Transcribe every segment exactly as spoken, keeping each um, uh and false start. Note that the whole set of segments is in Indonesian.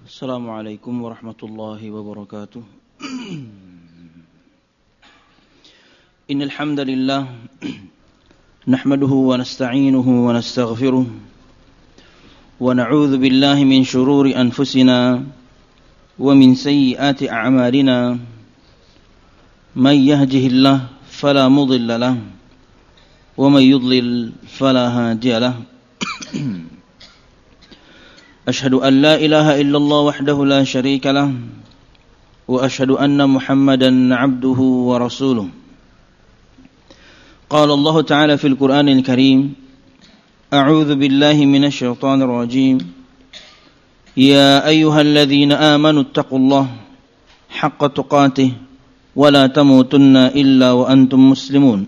Assalamualaikum warahmatullahi wabarakatuh. Innal hamdalillah nahmaduhu wa nasta'inuhu wa nastaghfiruh wa na'udzu billahi min shururi anfusina wa min sayyiati a'malina. May yahdihillahu fala mudilla lahu wa may yudlil fala hadiya lahu. أشهد أن لا إله إلا الله وحده لا شريك له وأشهد أن محمدا عبده ورسوله. قال الله تعالى في القرآن الكريم: أعوذ بالله من الشيطان الرجيم. يا أيها الذين آمنوا اتقوا الله حق تقاته ولا تموتن إلا وأنتم مسلمون.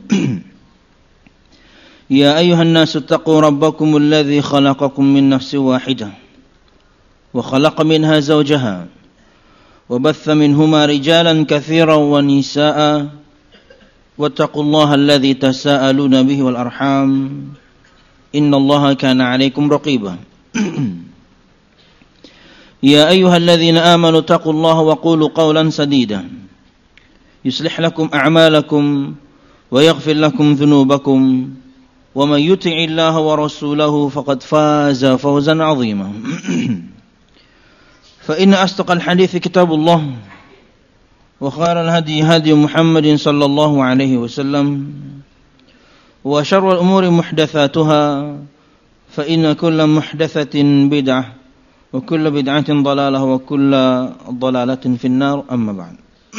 يا أيها الناس اتقوا ربكم الذي خلقكم من نفس واحدة وخلق منها زوجها وبث منهما رجالا كثيرا ونساء واتقوا الله الذي تساءلون به والأرحام إن الله كان عليكم رقيبا. يا أيها الذين آمنوا اتقوا الله وقولوا قولا سديدا يصلح لكم أعمالكم ويغفر لكم ذنوبكم ومن يطع الله ورسوله فقد فاز فوزا عظيما. فإن أصدق الحديث كتاب الله وخير الهدي هدي محمد صلى الله عليه وسلم وشر الأمور محدثاتها فإن كل محدثة بدعة وكل بدعة ضلالة وكل ضلالة في النار. أما بعد.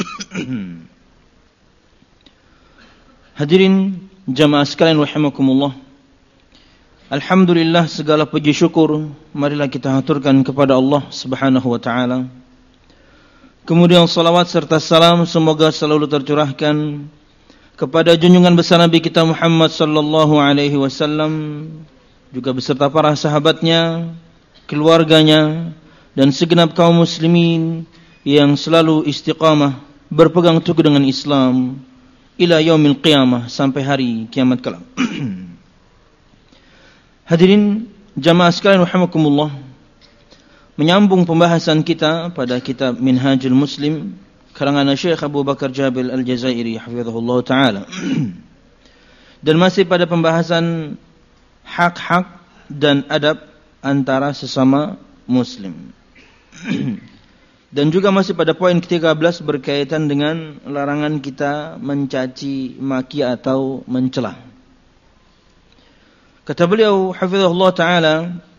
Hadirin jamaah sekalian rahimakumullah, alhamdulillah, segala puji syukur marilah kita haturkan kepada Allah Subhanahu wa taala. Kemudian salawat serta salam semoga selalu tercurahkan kepada junjungan besar Nabi kita Muhammad sallallahu alaihi wasallam, juga beserta para sahabatnya, keluarganya, dan segenap kaum muslimin yang selalu istiqamah berpegang teguh dengan Islam ila yaumil qiyamah, sampai hari kiamat kelak. Hadirin jamaah sekalian rahimakumullah, menyambung pembahasan kita pada kitab Minhajul Muslim karangan Syekh Abu Bakar Jabil Al-Jazairi hafizahullah taala, dan masih pada pembahasan hak-hak dan adab antara sesama muslim. Dan juga masih pada poin ke tiga belas berkaitan dengan larangan kita mencaci maki atau mencela. Kata beliau hafizahullah taala,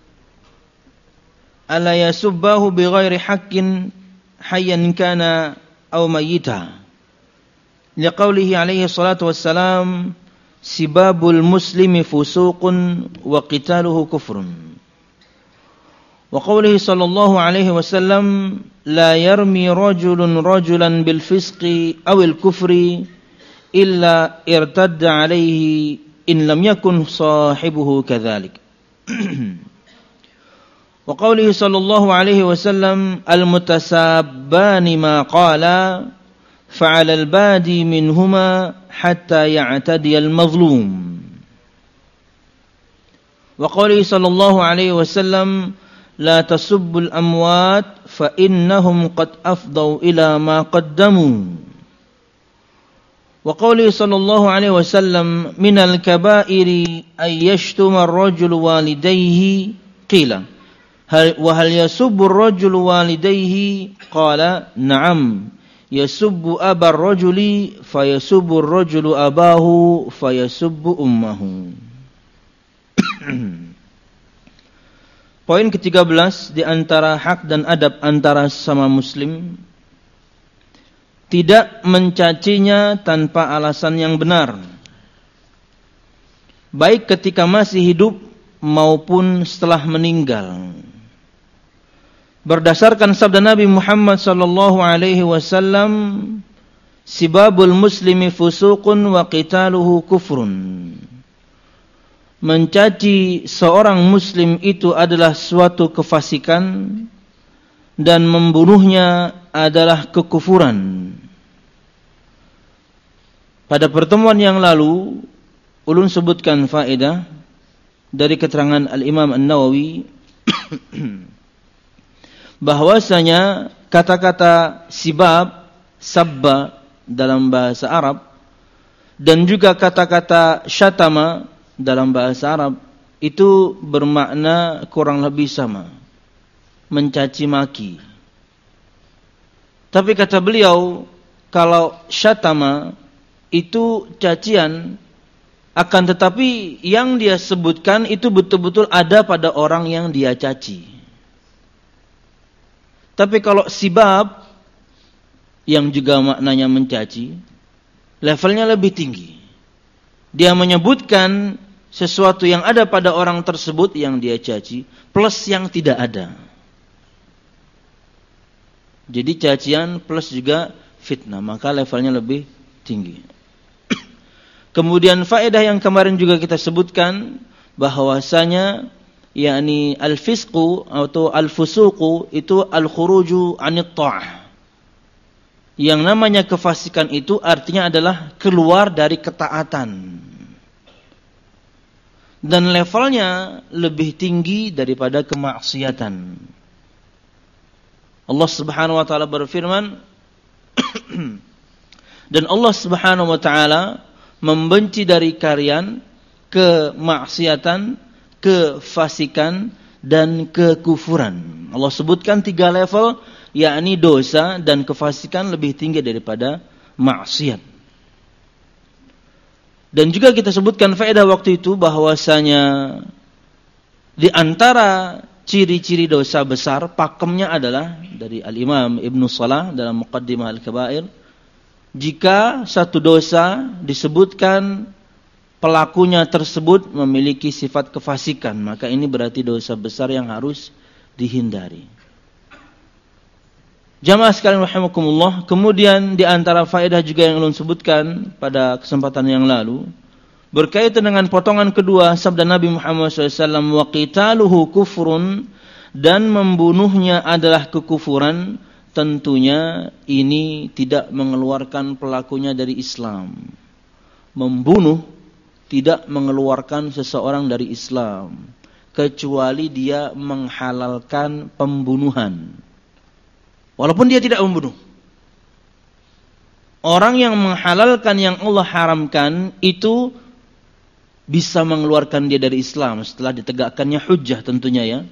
ala yasubbahu bighairi haqqin hayyan kana aw mayyita, liqaulihi alaihi salatu wassalam, sibabul muslimi fusuqun wa qitaluhu kufrun. Wa qawlihi sallallahu alaihi wasallam, la yarmi rajulun rajulan bil fisqi awil kufri illa irtadda alaihi in lam yakun sahibuhu kadzalik. Wa qawlihi sallallahu alaihi wasallam, al mutasabbani ma qala fa'ala al badi minhuma hatta ya'tadi al mazlum. Wa qawlihi sallallahu alaihi wasallam, la tasubbul amwat fa innahum qad afdaw ila ma qaddamu. Wa qawli sallallahu alaihi wasallam, minal kabairi ay yashtuma ar-rajulu walidayhi, qila hal wa hal yasubbu ar-rajulu walidayhi, qala na'am yasubbu aba ar-rajuli fa yasubbu ar-rajulu abahu fa yasubbu ummahu. Poin ke tiga belas di antara hak dan adab antara sesama muslim, tidak mencacinya tanpa alasan yang benar, baik ketika masih hidup maupun setelah meninggal. Berdasarkan sabda Nabi Muhammad sallallahu alaihi wasallam, sibabul muslimi fusuqun wa qitaluhu kufrun. Mencaci seorang muslim itu adalah suatu kefasikan dan membunuhnya adalah kekufuran. Pada pertemuan yang lalu, ulun sebutkan faedah dari keterangan Al-Imam An-Nawawi bahwasanya kata-kata sibab, sabba dalam bahasa Arab dan juga kata-kata syatama dalam bahasa Arab itu bermakna kurang lebih sama, mencaci maki. Tapi kata beliau, kalau syatama itu cacian, akan tetapi yang dia sebutkan itu betul-betul ada pada orang yang dia caci. Tapi kalau sibab, yang juga maknanya mencaci, levelnya lebih tinggi. Dia menyebutkan sesuatu yang ada pada orang tersebut yang dia caci, plus yang tidak ada. Jadi cacian plus juga fitnah, maka levelnya lebih tinggi. Kemudian faedah yang kemarin juga kita sebutkan, bahwasanya yakni al-fisqu atau al-fusuqu itu al-khuruju 'anit tha'ah. Yang namanya kefasikan itu artinya adalah keluar dari ketaatan. Dan levelnya lebih tinggi daripada kemaksiatan. Allah Subhanahu wa taala berfirman, dan Allah Subhanahu wa taala membenci dari kalian kemaksiatan, kefasikan dan kekufuran. Allah sebutkan tiga level, yakni dosa dan kefasikan lebih tinggi daripada maksiat. Dan juga kita sebutkan faedah waktu itu bahwasanya di antara ciri-ciri dosa besar, pakemnya adalah dari Al-Imam Ibnu Salah dalam Muqaddimah Al-Kabair, jika satu dosa disebutkan pelakunya tersebut memiliki sifat kefasikan, maka ini berarti dosa besar yang harus dihindari. Jamaah sekalian rahimakumullah, kemudian di antara faedah juga yang ulun sebutkan pada kesempatan yang lalu, berkaitan dengan potongan kedua sabda Nabi Muhammad shallallahu alaihi wasallam, wa qitaluhu kufrun, dan membunuhnya adalah kekufuran, tentunya ini tidak mengeluarkan pelakunya dari Islam. Membunuh tidak mengeluarkan seseorang dari Islam, kecuali dia menghalalkan pembunuhan. Walaupun dia tidak membunuh. Orang yang menghalalkan yang Allah haramkan itu bisa mengeluarkan dia dari Islam setelah ditegakkannya hujjah tentunya ya.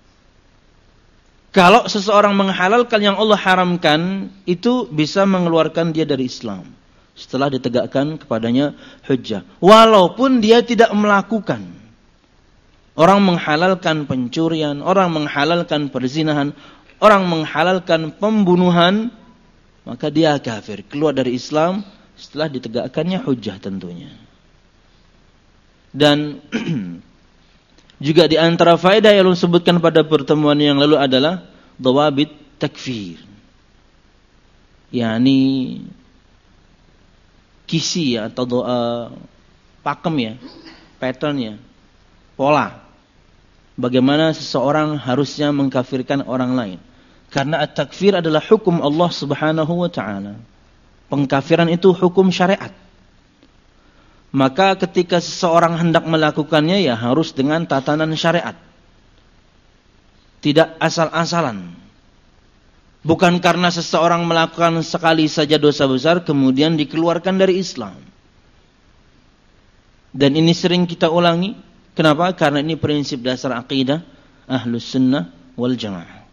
Kalau seseorang menghalalkan yang Allah haramkan, itu bisa mengeluarkan dia dari Islam setelah ditegakkan kepadanya hujjah. Walaupun dia tidak melakukan. Orang menghalalkan pencurian, orang menghalalkan perzinahan, orang menghalalkan pembunuhan, maka dia kafir, keluar dari Islam setelah ditegakkannya hujjah tentunya. Dan juga di antara faedah yang saya sebutkan pada pertemuan yang lalu adalah dawabit takfir. yakni kisi ya, atau uh, pakem ya, pattern ya, pola. Bagaimana seseorang harusnya mengkafirkan orang lain. Karena at-takfir adalah hukum Allah Subhanahu wa taala. Pengkafiran itu hukum syariat. Maka ketika seseorang hendak melakukannya ya harus dengan tatanan syariat. Tidak asal-asalan. Bukan karena seseorang melakukan sekali saja dosa besar kemudian dikeluarkan dari Islam. Dan ini sering kita ulangi. Kenapa? Karena ini prinsip dasar akidah Ahlus Sunnah wal Jamaah.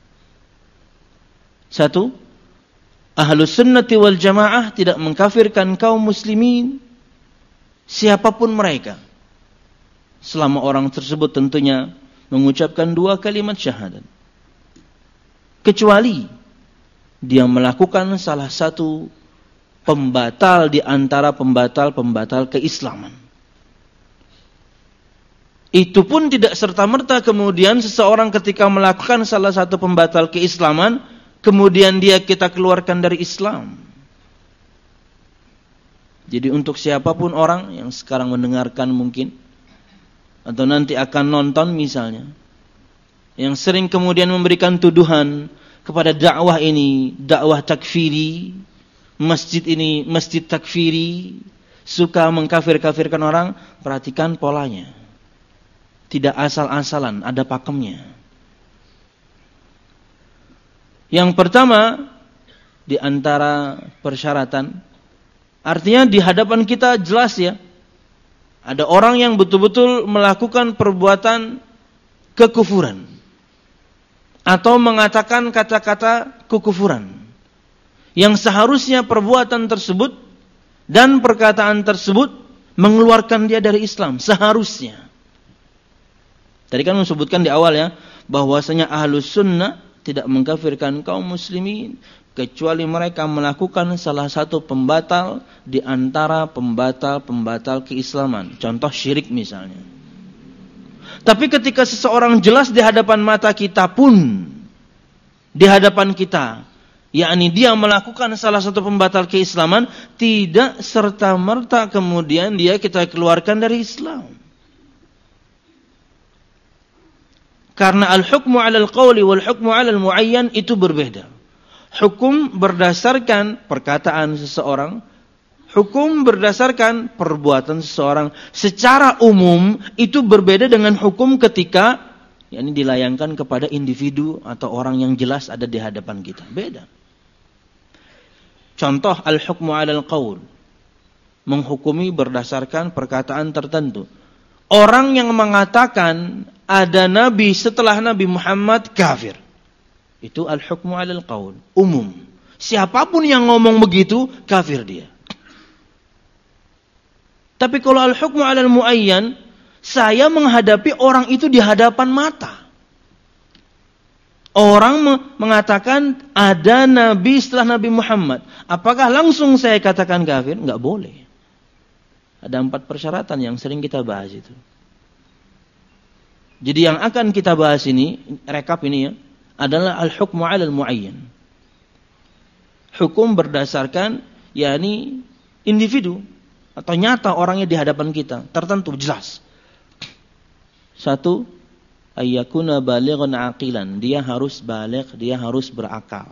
Satu, Ahlus Sunnati wal Jamaah tidak mengkafirkan kaum muslimin siapapun mereka, selama orang tersebut tentunya mengucapkan dua kalimat syahadat, kecuali dia melakukan salah satu pembatal di antara pembatal-pembatal keislaman. Itu pun tidak serta-merta kemudian seseorang ketika melakukan salah satu pembatal keislaman, kemudian dia kita keluarkan dari Islam. Jadi untuk siapapun orang yang sekarang mendengarkan mungkin, atau nanti akan nonton misalnya, yang sering kemudian memberikan tuduhan kepada dakwah ini, dakwah takfiri, masjid ini, masjid takfiri, suka mengkafir-kafirkan orang, perhatikan polanya. Tidak asal-asalan, ada pakemnya. Yang pertama di antara persyaratan, artinya di hadapan kita jelas ya, ada orang yang betul-betul melakukan perbuatan kekufuran atau mengatakan kata-kata kekufuran yang seharusnya perbuatan tersebut dan perkataan tersebut mengeluarkan dia dari Islam, seharusnya. Tadi kan disebutkan di awal ya, bahwasanya Ahlus Sunnah tidak mengkafirkan kaum muslimin kecuali mereka melakukan salah satu pembatal di antara pembatal-pembatal keislaman. Contoh syirik misalnya. Tapi ketika seseorang jelas di hadapan mata kita pun, di hadapan kita, yakni dia melakukan salah satu pembatal keislaman, tidak serta-merta kemudian dia kita keluarkan dari Islam. Karena al-hukmu 'alal qawli wal hukmu 'alal mu'ayyan itu berbeda. Hukum berdasarkan perkataan seseorang, hukum berdasarkan perbuatan seseorang secara umum itu berbeda dengan hukum ketika yakni dilayangkan kepada individu atau orang yang jelas ada di hadapan kita. Beda. Contoh al-hukmu 'alal qaul, menghukumi berdasarkan perkataan tertentu. Orang yang mengatakan ada nabi setelah Nabi Muhammad kafir. Itu al-hukmu 'alal qaul, umum. Siapapun yang ngomong begitu, kafir dia. Tapi kalau al-hukmu 'alal muayyan, saya menghadapi orang itu di hadapan mata. Orang mengatakan ada nabi setelah Nabi Muhammad. Apakah langsung saya katakan kafir? Enggak boleh. Ada empat persyaratan yang sering kita bahas itu. Jadi yang akan kita bahas ini, rekap ini ya, adalah al-hukmu 'alal muayyan. Hukum berdasarkan yakni individu atau nyata orangnya di hadapan kita, tertentu jelas. Satu, ayyakuna balighan aqilan, dia harus baligh, dia harus berakal.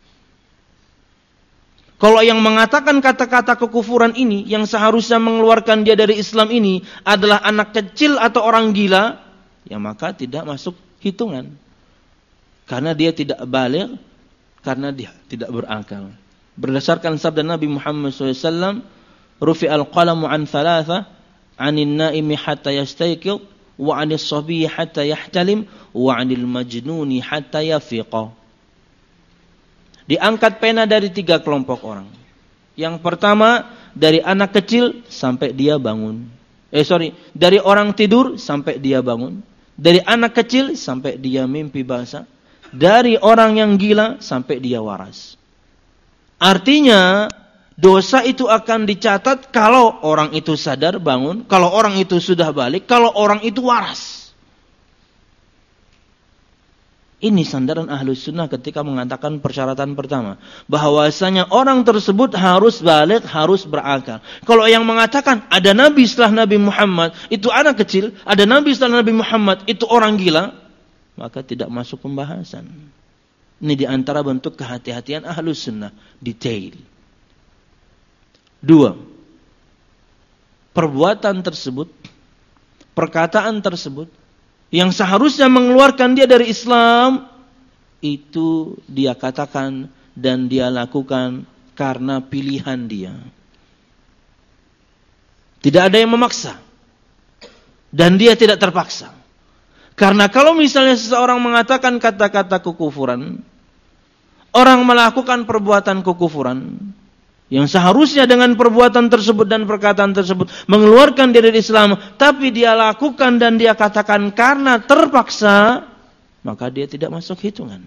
Kalau yang mengatakan kata-kata kekufuran ini yang seharusnya mengeluarkan dia dari Islam ini adalah anak kecil atau orang gila, ya maka tidak masuk hitungan. Karena dia tidak baligh, karena dia tidak berakal. Berdasarkan sabda Nabi Muhammad shallallahu alaihi wasallam, rufi'al qalamu an thalatha, 'anil naimi hatta yastayqidh, wa 'anis sabiyyi hatta yahtalim, wa 'anil majnuni hatta yafiqa. Diangkat pena dari tiga kelompok orang. Yang pertama, dari anak kecil sampai dia bangun. Eh sorry, dari orang tidur sampai dia bangun. Dari anak kecil sampai dia mimpi basah. Dari orang yang gila sampai dia waras. Artinya dosa itu akan dicatat kalau orang itu sadar bangun, kalau orang itu sudah balik, kalau orang itu waras. Ini sandaran Ahlus Sunnah ketika mengatakan persyaratan pertama, bahwasanya orang tersebut harus balik, harus berakal. Kalau yang mengatakan ada nabi setelah Nabi Muhammad itu anak kecil, ada nabi setelah Nabi Muhammad itu orang gila, maka tidak masuk pembahasan. Ini diantara bentuk kehati-hatian Ahlus Sunnah, detail. Dua, perbuatan tersebut, perkataan tersebut, yang seharusnya mengeluarkan dia dari Islam, itu dia katakan dan dia lakukan karena pilihan dia. Tidak ada yang memaksa. Dan dia tidak terpaksa. Karena kalau misalnya seseorang mengatakan kata-kata kekufuran, orang melakukan perbuatan kekufuran, yang seharusnya dengan perbuatan tersebut dan perkataan tersebut mengeluarkan dia dari Islam, tapi dia lakukan dan dia katakan karena terpaksa, maka dia tidak masuk hitungan.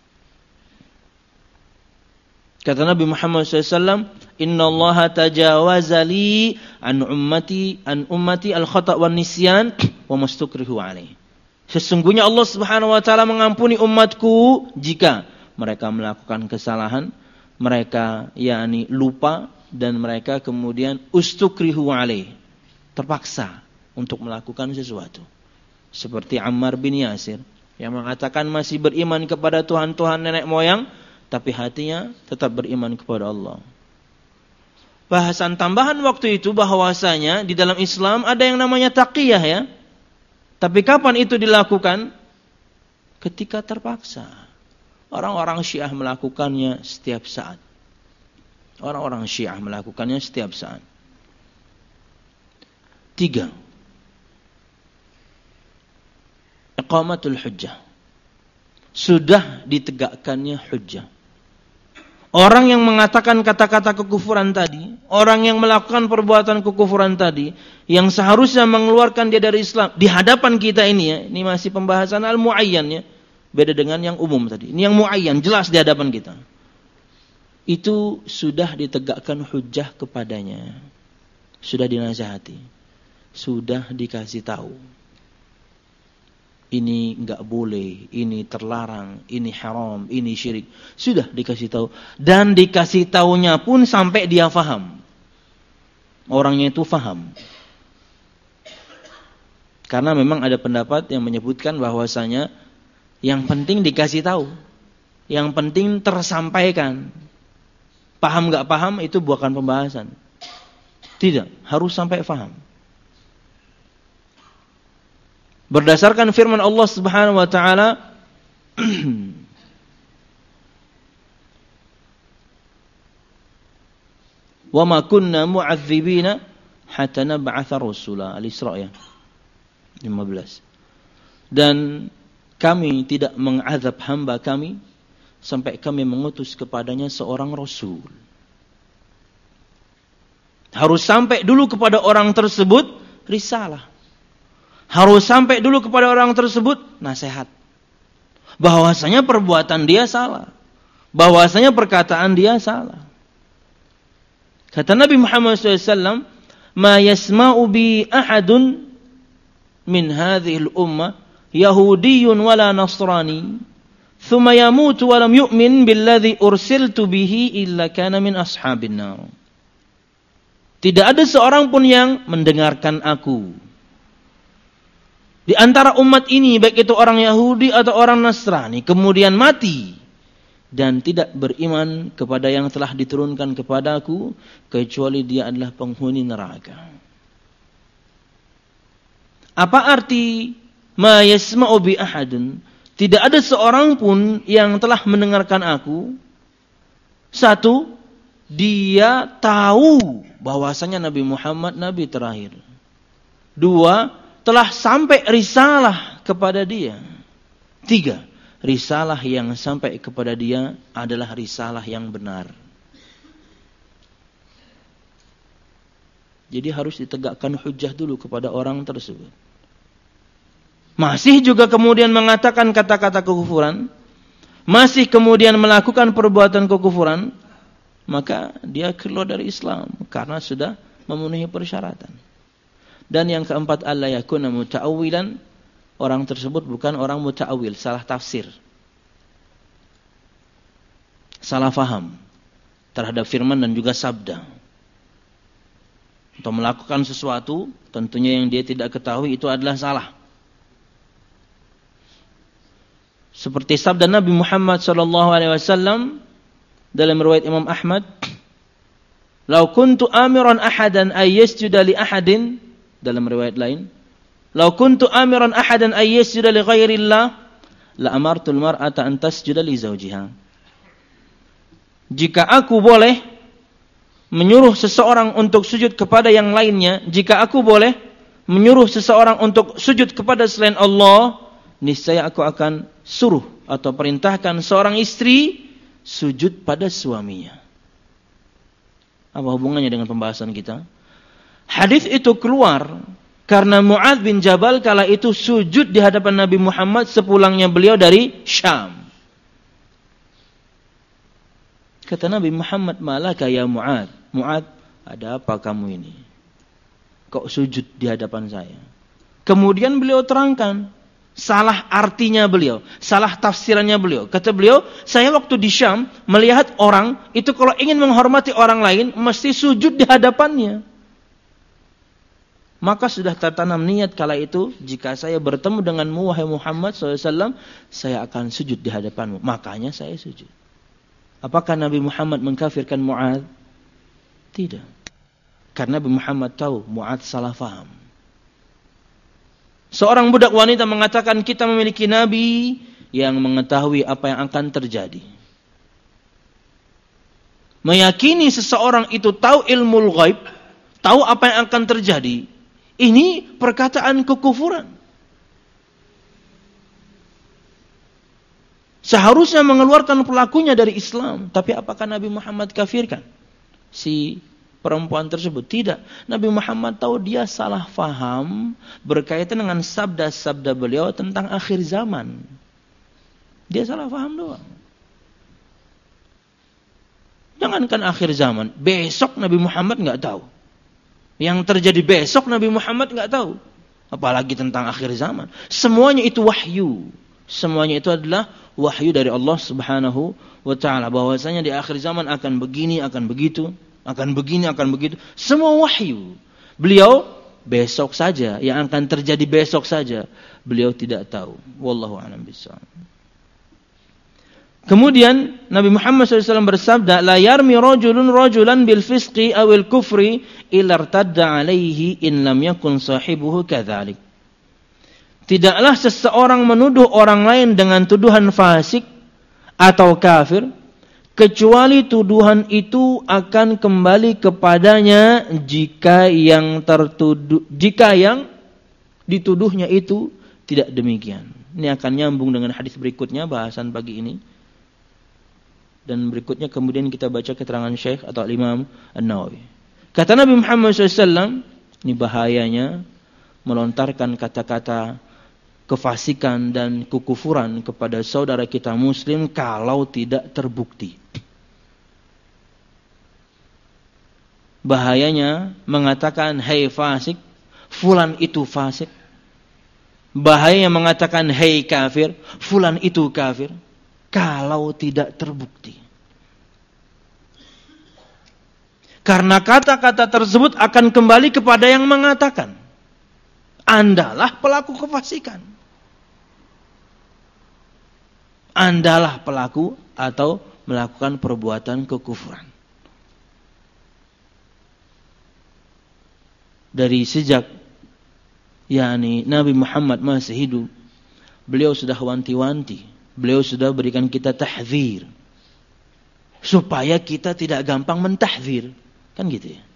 Kata Nabi Muhammad shallallahu alaihi wasallam, Inna Allah tajawaza li an ummati an ummati al-khata' wan nisyan wa mastukrihu alaih. Sesungguhnya Allah Subhanahu wa taala mengampuni umatku jika mereka melakukan kesalahan, mereka yakni lupa, dan mereka kemudian ustukrihu alaih, terpaksa untuk melakukan sesuatu. Seperti Ammar bin Yasir yang mengatakan masih beriman kepada Tuhan-Tuhan nenek moyang, tapi hatinya tetap beriman kepada Allah. Bahasan tambahan waktu itu bahwasanya di dalam Islam ada yang namanya taqiyah ya. Tapi kapan itu dilakukan? Ketika terpaksa. Orang-orang Syiah melakukannya setiap saat. Orang-orang Syiah melakukannya setiap saat. Tiga. Iqamatul hujjah. Sudah ditegakkannya hujjah. Orang yang mengatakan kata-kata kekufuran tadi, orang yang melakukan perbuatan kekufuran tadi, yang seharusnya mengeluarkan dia dari Islam, di hadapan kita ini ya, ini masih pembahasan al-muayyan ya, beda dengan yang umum tadi. Ini yang muayyan, jelas di hadapan kita. Itu sudah ditegakkan hujjah kepadanya. Sudah dinasihati. Sudah dikasih tahu. Ini enggak boleh, ini terlarang, ini haram, ini syirik. Sudah dikasih tahu. Dan dikasih tahunya pun sampai dia faham. Orangnya itu faham. Karena memang ada pendapat yang menyebutkan bahwasanya yang penting dikasih tahu. Yang penting tersampaikan. Paham enggak paham itu bukan pembahasan. Tidak, harus sampai faham. Berdasarkan firman Allah Subhanahu wa taala wa ma kunna mu'adzibina hatta nab'atha rasula, Al-Isra ya lima belas. Dan kami tidak mengazab hamba kami sampai kami mengutus kepadanya seorang rasul. Harus sampai dulu kepada orang tersebut risalah. Harus sampai dulu kepada orang tersebut nasihat. Bahwasanya perbuatan dia salah. Bahwasanya perkataan dia salah. Kata Nabi Muhammad shallallahu alaihi wasallam, "Ma yasma'u bi ahadun min hadhihi al-ummah yahudiyyun wala nasrani, thumma yamutu wa lam yu'min billadhi ursiltu bihi illa kana min ashabin nar." Tidak ada seorang pun yang mendengarkan aku di antara umat ini, baik itu orang Yahudi atau orang Nasrani, kemudian mati dan tidak beriman kepada yang telah diturunkan kepadaku, kecuali dia adalah penghuni neraka. Apa arti ma yasma'u bi ahadun? Tidak ada seorang pun yang telah mendengarkan aku. Satu, dia tahu bahwasanya Nabi Muhammad Nabi terakhir. Dua, telah sampai risalah kepada dia. Tiga, risalah yang sampai kepada dia adalah risalah yang benar. Jadi harus ditegakkan hujjah dulu kepada orang tersebut. Masih juga kemudian mengatakan kata-kata kekufuran, masih kemudian melakukan perbuatan kekufuran, maka dia keluar dari Islam karena sudah memenuhi persyaratan. Dan yang keempat, alla yakuna muta'awwilan, orang tersebut bukan orang muta'awwil, salah tafsir, salah faham terhadap firman dan juga sabda. Untuk melakukan sesuatu tentunya yang dia tidak ketahui itu adalah salah. Seperti sabda Nabi Muhammad sallallahu alaihi wasallam dalam riwayat Imam Ahmad, "Lau kuntu amiran ahadan ay yasjuda li ahadin," dalam riwayat lain, "Lau kuntu amiran ahadan ay yasjuda li ghairillah, la amartul mar'ata an tasjuda li zawjiha." Jika aku boleh menyuruh seseorang untuk sujud kepada yang lainnya, jika aku boleh menyuruh seseorang untuk sujud kepada selain Allah, niscaya aku akan suruh atau perintahkan seorang istri sujud pada suaminya. Apa hubungannya dengan pembahasan kita? Hadis itu keluar karena Mu'adz bin Jabal kala itu sujud di hadapan Nabi Muhammad sepulangnya beliau dari Syam. Kata Nabi Muhammad, "Malaka ya Mu'adz? Mu'adz, ada apa kamu ini? Kok sujud di hadapan saya?" Kemudian beliau terangkan salah artinya beliau, salah tafsirannya beliau. Kata beliau, "Saya waktu di Syam melihat orang itu kalau ingin menghormati orang lain mesti sujud di hadapannya. Maka sudah tertanam niat kala itu, jika saya bertemu denganmu wahai Muhammad shallallahu alaihi wasallam, saya akan sujud di hadapanmu. Makanya saya sujud." Apakah Nabi Muhammad mengkafirkan Mu'adz? Tidak. Karena Nabi Muhammad tahu Mu'adz salah faham. Seorang budak wanita mengatakan, "Kita memiliki Nabi yang mengetahui apa yang akan terjadi. Meyakini seseorang itu tahu ilmu ghaib, tahu apa yang akan terjadi, ini perkataan kekufuran. Seharusnya mengeluarkan pelakunya dari Islam. Tapi apakah Nabi Muhammad kafirkan si perempuan tersebut? Tidak. Nabi Muhammad tahu dia salah faham berkaitan dengan sabda-sabda beliau tentang akhir zaman. Dia salah faham doang. Jangankan akhir zaman, besok Nabi Muhammad nggak tahu. Yang terjadi besok Nabi Muhammad nggak tahu. Apalagi tentang akhir zaman. Semuanya itu wahyu. Semuanya itu adalah wahyu dari Allah Subhanahu wa taala, bahwasanya di akhir zaman akan begini, akan begitu, akan begini, akan begitu. Semua wahyu. Beliau besok saja, yang akan terjadi besok saja, beliau tidak tahu. Wallahu a'lam bishawab. Kemudian Nabi Muhammad shallallahu alaihi wasallam bersabda, la yarmi rajulun rajulan bil fisqi awil kufri illa irtadda alaihi in lam yakun sahibuhu kadzalik. Tidaklah seseorang menuduh orang lain dengan tuduhan fasik atau kafir, kecuali tuduhan itu akan kembali kepadanya jika yang tertuduh, jika yang dituduhnya itu tidak demikian. Ini akan nyambung dengan hadis berikutnya, bahasan pagi ini. Dan berikutnya kemudian kita baca keterangan Syekh atau Imam An-Nawawi. Kata Nabi Muhammad shallallahu alaihi wasallam, ini bahayanya melontarkan kata-kata kefasikan dan kekufuran kepada saudara kita muslim kalau tidak terbukti. Bahayanya mengatakan hai fasik, fulan itu fasik. Bahayanya mengatakan hai kafir, fulan itu kafir, kalau tidak terbukti. Karena kata-kata tersebut akan kembali kepada yang mengatakan. Andalah pelaku kefasikan. Andalah pelaku atau melakukan perbuatan kekufuran. Dari sejak yakni Nabi Muhammad masih hidup, beliau sudah wanti-wanti, beliau sudah berikan kita tahdzir supaya kita tidak gampang mentahdzir, kan gitu ya.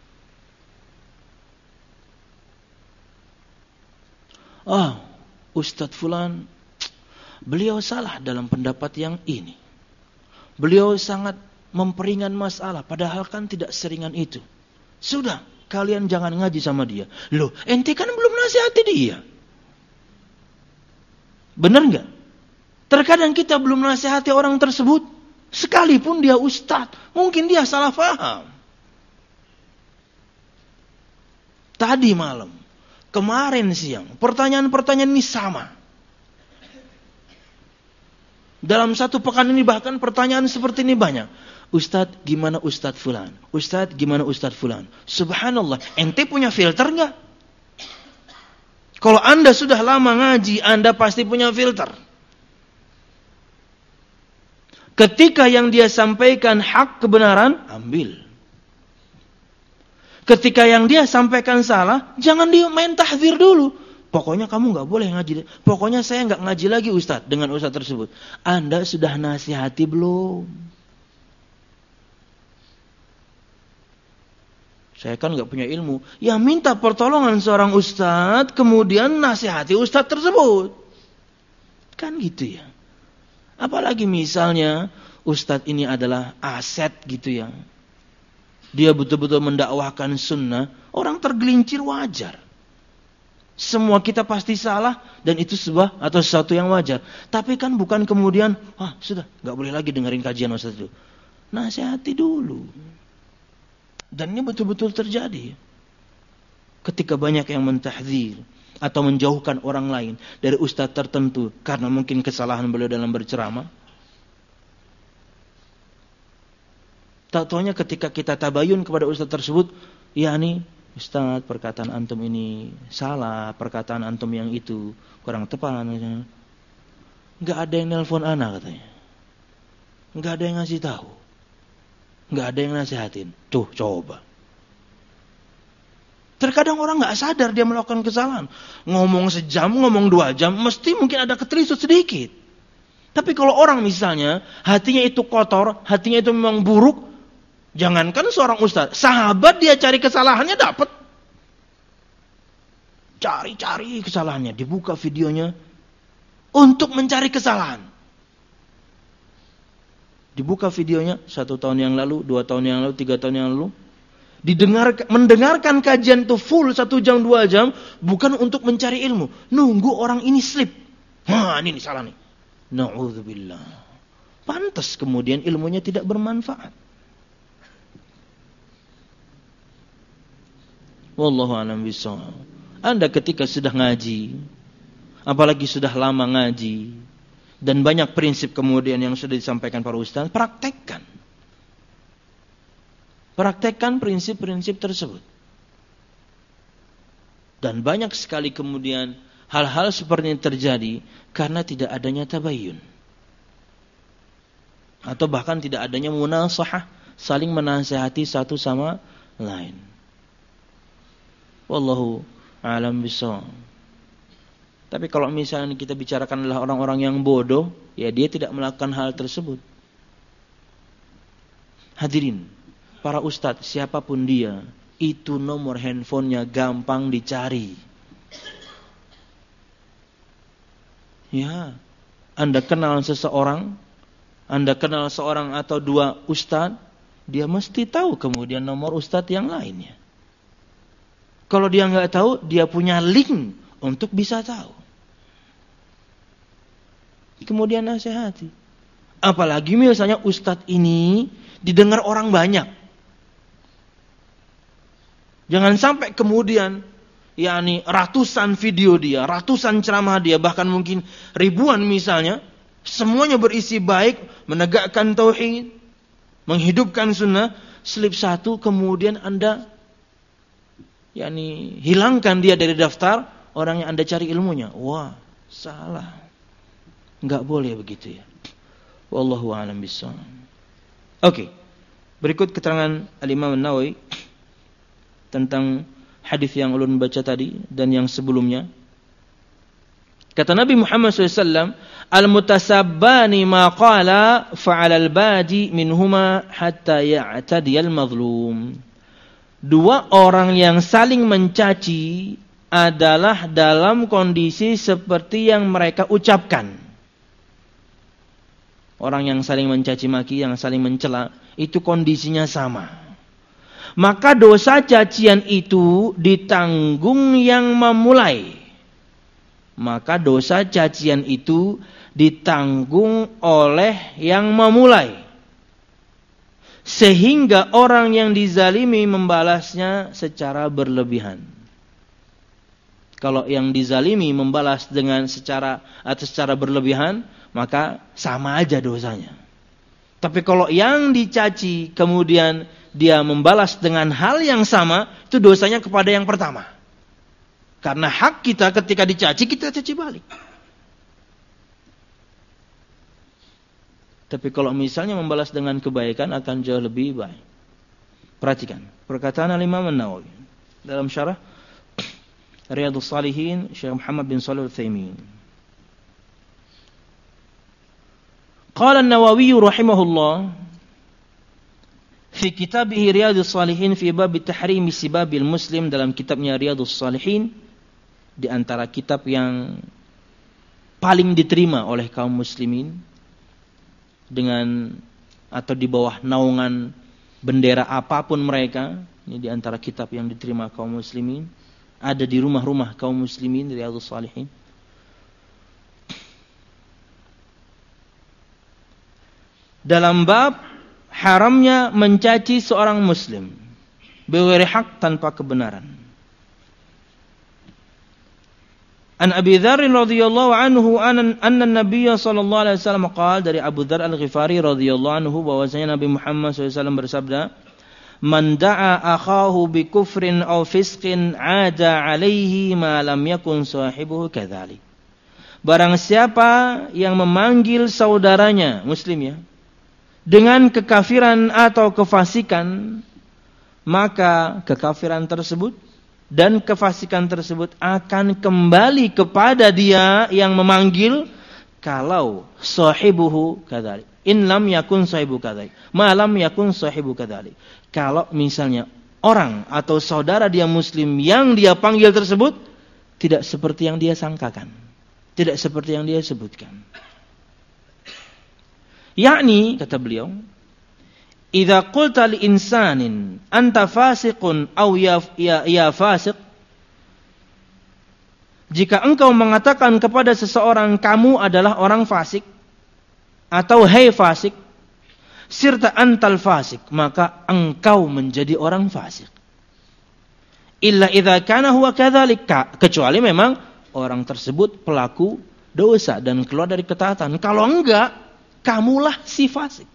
Oh, Ustadz Fulan, beliau salah dalam pendapat yang ini. Beliau sangat memperingan masalah, padahal kan tidak seringan itu. Sudah, kalian jangan ngaji sama dia. Loh, ente kan belum nasihati dia. Benar nggak? Terkadang kita belum nasihati orang tersebut, sekalipun dia ustadz, mungkin dia salah paham. Tadi malam, kemarin siang, pertanyaan-pertanyaan ini sama. Dalam satu pekan ini bahkan pertanyaan seperti ini banyak. Ustadz, gimana Ustadz Fulan? Ustadz, gimana Ustadz Fulan? Subhanallah, ente punya filter nggak? Kalau anda sudah lama ngaji, anda pasti punya filter. Ketika yang dia sampaikan hak kebenaran, ambil. Ketika yang dia sampaikan salah, jangan dia main tahdzir dulu. Pokoknya kamu nggak boleh ngaji. Pokoknya saya nggak ngaji lagi Ustadz dengan Ustadz tersebut. Anda sudah nasihati belum? Saya kan nggak punya ilmu. Ya minta pertolongan seorang Ustadz, kemudian nasihati Ustadz tersebut. Kan gitu ya. Apalagi misalnya Ustadz ini adalah aset gitu ya. Dia betul-betul mendakwahkan sunnah. Orang tergelincir wajar. Semua kita pasti salah dan itu sebuah atau sesuatu yang wajar. Tapi kan bukan kemudian, ah sudah, nggak boleh lagi dengerin kajian Ustaz itu. Nasihati dulu. Dan ini betul-betul terjadi. Ketika banyak yang mentahdzir atau menjauhkan orang lain dari ustaz tertentu karena mungkin kesalahan beliau dalam berceramah. Tak taunya ketika kita tabayun kepada ustaz tersebut, yakni Ustaz, perkataan antum ini salah, perkataan antum yang itu kurang tepat. Enggak ada yang nelpon ana katanya. Enggak ada yang ngasih tahu. Enggak ada yang nasihatin. Tuh, coba. Terkadang orang enggak sadar dia melakukan kesalahan. Ngomong sejam, ngomong dua jam, mesti mungkin ada keterisut sedikit. Tapi kalau orang misalnya hatinya itu kotor, hatinya itu memang buruk, jangankan seorang ustaz, sahabat dia cari kesalahannya dapat. Cari-cari kesalahannya, dibuka videonya untuk mencari kesalahan. Dibuka videonya satu tahun yang lalu, dua tahun yang lalu, tiga tahun yang lalu. Didengar, mendengarkan kajian itu full satu jam, dua jam, bukan untuk mencari ilmu. Nunggu orang ini slip. Wah, ini, ini salah nih. Na'udzubillah. Pantas kemudian ilmunya tidak bermanfaat. Wallahu a'lam bishawab. Anda ketika sudah ngaji, apalagi sudah lama ngaji, dan banyak prinsip kemudian yang sudah disampaikan para ustaz, praktekkan. Praktekkan prinsip-prinsip tersebut. Dan banyak sekali kemudian hal-hal seperti ini terjadi karena tidak adanya tabayyun. Atau bahkan tidak adanya munasahah, saling menasihati satu sama lain. Wallahu a'lam bishawab. Tapi kalau misalnya kita bicarakan adalah orang-orang yang bodoh, ya dia tidak melakukan hal tersebut. Hadirin, para ustadz siapapun dia, itu nomor handphonenya gampang dicari. Ya, Anda kenal seseorang, Anda kenal seorang atau dua ustadz, dia mesti tahu kemudian nomor ustadz yang lainnya. Kalau dia nggak tahu, dia punya link untuk bisa tahu. Kemudian nasihati. Apalagi misalnya ustadz ini didengar orang banyak. Jangan sampai kemudian yakni ratusan video dia, ratusan ceramah dia, bahkan mungkin ribuan misalnya, semuanya berisi baik, menegakkan tauhid, menghidupkan sunnah, slip satu kemudian Anda yakni hilangkan dia dari daftar orang yang Anda cari ilmunya. Wah, salah. Enggak boleh begitu ya. Wallahu a'lam bishawab. Oke. Berikut keterangan Al-Imam An-Nawawi tentang hadis yang ulun baca tadi dan yang sebelumnya. Kata Nabi Muhammad shallallahu alaihi wasallam, "Al-mutasabbani ma qala fa'ala al-badi minhuma hatta ya'tadiyal mazlum." Dua orang yang saling mencaci adalah dalam kondisi seperti yang mereka ucapkan. Orang yang saling mencaci maki, yang saling mencela, itu kondisinya sama. Maka dosa cacian itu ditanggung yang memulai. Maka dosa cacian itu ditanggung oleh yang memulai. Sehingga orang yang dizalimi membalasnya secara berlebihan. Kalau yang dizalimi membalas dengan secara atau secara berlebihan, maka sama aja dosanya. Tapi kalau yang dicaci kemudian dia membalas dengan hal yang sama, itu dosanya kepada yang pertama. Karena hak kita ketika dicaci, kita caci balik. Tapi kalau misalnya membalas dengan kebaikan akan jauh lebih baik. Perhatikan perkataan Al-Imam An-Nawawi dalam syarah Riyadhus Shalihin Syekh Muhammad bin Shalih Al-Utsaimin. Qala An-Nawawi rahimahullah fi kitabih Riyadhus Shalihin fi bab tahrim sibabil muslim, dalam kitabnya Riyadhus Shalihin, di antara kitab yang paling diterima oleh kaum muslimin dengan atau di bawah naungan bendera apapun mereka, ini di antara kitab yang diterima kaum muslimin, ada di rumah-rumah kaum muslimin, Riyadhus Shalihin. Dalam bab haramnya mencaci seorang muslim bighairi haq, tanpa kebenaran. An Abi Dzar radhiyallahu anhu anna an-nabiy sallallahu alaihi wasallam qala, dari Abu Dzar Al-Ghifari radhiyallahu anhu bahwasanya Nabi Muhammad sallallahu alaihi wasallam bersabda, "Man da'a akhahu bi kufrin aw fisqin 'ada 'alaihi ma lam yakun sahibuhu kadzalik." Barang siapa yang memanggil saudaranya muslim ya dengan kekafiran atau kefasikan, maka kekafiran tersebut dan kefasikan tersebut akan kembali kepada dia yang memanggil kalau sahibuhu kadzalik. In lam yakun sahibu kadzalik. Ma lam yakun sahibu kadzalik. Kalau misalnya orang atau saudara dia muslim yang dia panggil tersebut tidak seperti yang dia sangkakan. Tidak seperti yang dia sebutkan. Yakni, kata beliau, idza qulta li insanin anta fasiqun aw ya, ya, ya fasiq, jika engkau mengatakan kepada seseorang kamu adalah orang fasik atau hai fasik, sirta antal fasik, maka engkau menjadi orang fasik. Illa idza kana huwa kadzalik, kecuali memang orang tersebut pelaku dosa dan keluar dari ketaatan. Kalau enggak, kamulah si fasik.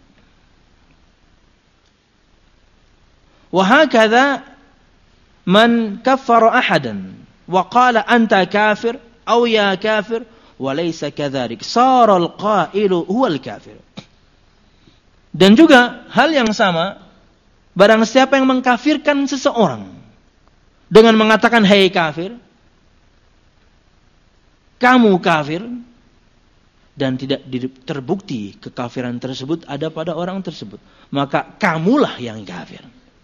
Wa hakadha man kaffara ahadan wa qala anta kafir aw ya kafir wa laysa kadzalik sara al-qailu huwa al-kafir. Dan juga hal yang sama, barang siapa yang mengkafirkan seseorang dengan mengatakan hai kafir, kamu kafir, dan tidak terbukti kekafiran tersebut ada pada orang tersebut, maka kamulah yang kafir.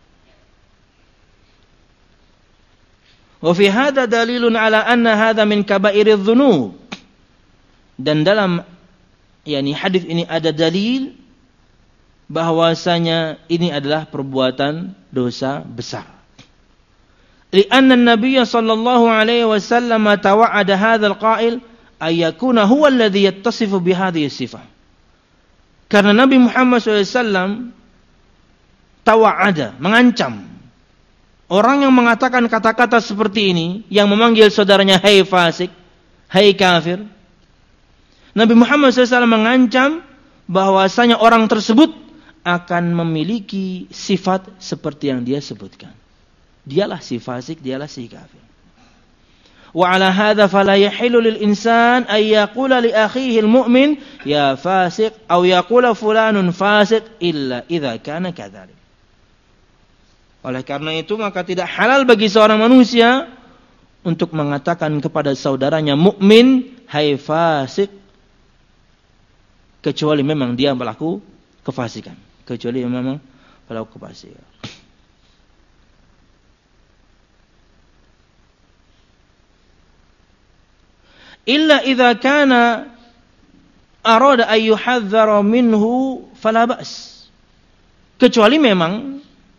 Wa fi hadza dalilun ala anna hadza min kaba'iridz dzunub. Dan dalam yakni hadis ini ada dalil bahwasanya ini adalah perbuatan dosa besar. Li'anna an-nabiy sallallahu alaihi wasallam tawa'ada hadzal qa'il ay yakuna huwa alladhi yattasifu bi hadhihi sifah. Karena Nabi Muhammad shallallahu alaihi wasallam tawa'ada, mengancam orang yang mengatakan kata-kata seperti ini, yang memanggil saudaranya hai fasik, hai kafir. Nabi Muhammad shallallahu alaihi wasallam mengancam bahwasanya orang tersebut akan memiliki sifat seperti yang dia sebutkan. Dialah si fasik, dialah si kafir. Wa ala hadza fala yahillu lil insan ay yaqula li akhihi al mu'min ya fasik aw yaqula fulanun fasik illa idza kana kadzalik. Oleh karena itu maka tidak halal bagi seorang manusia untuk mengatakan kepada saudaranya mukmin hai fasik, kecuali memang dia pelaku kefasikan, kecuali memang pelaku kefasikan. Illa idza kana arada ay yuhadzara minhu fala ba's. Kecuali memang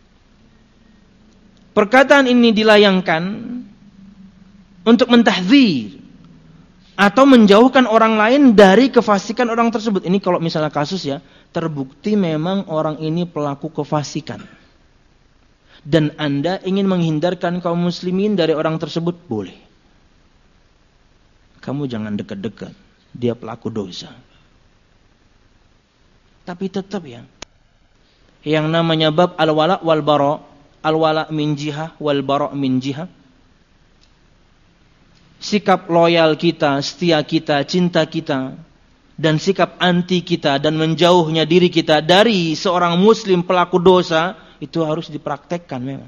perkataan ini dilayangkan untuk mentahdzir atau menjauhkan orang lain dari kefasikan orang tersebut. Ini kalau misalnya kasus ya, terbukti memang orang ini pelaku kefasikan. Dan Anda ingin menghindarkan kaum muslimin dari orang tersebut, boleh. Kamu jangan dekat-dekat, dia pelaku dosa. Tapi tetap ya, yang namanya bab al-wala wal bara, al-wala min jihah wal bara min jihah, sikap loyal kita, setia kita, cinta kita, dan sikap anti kita dan menjauhnya diri kita dari seorang muslim pelaku dosa, itu harus dipraktekkan memang.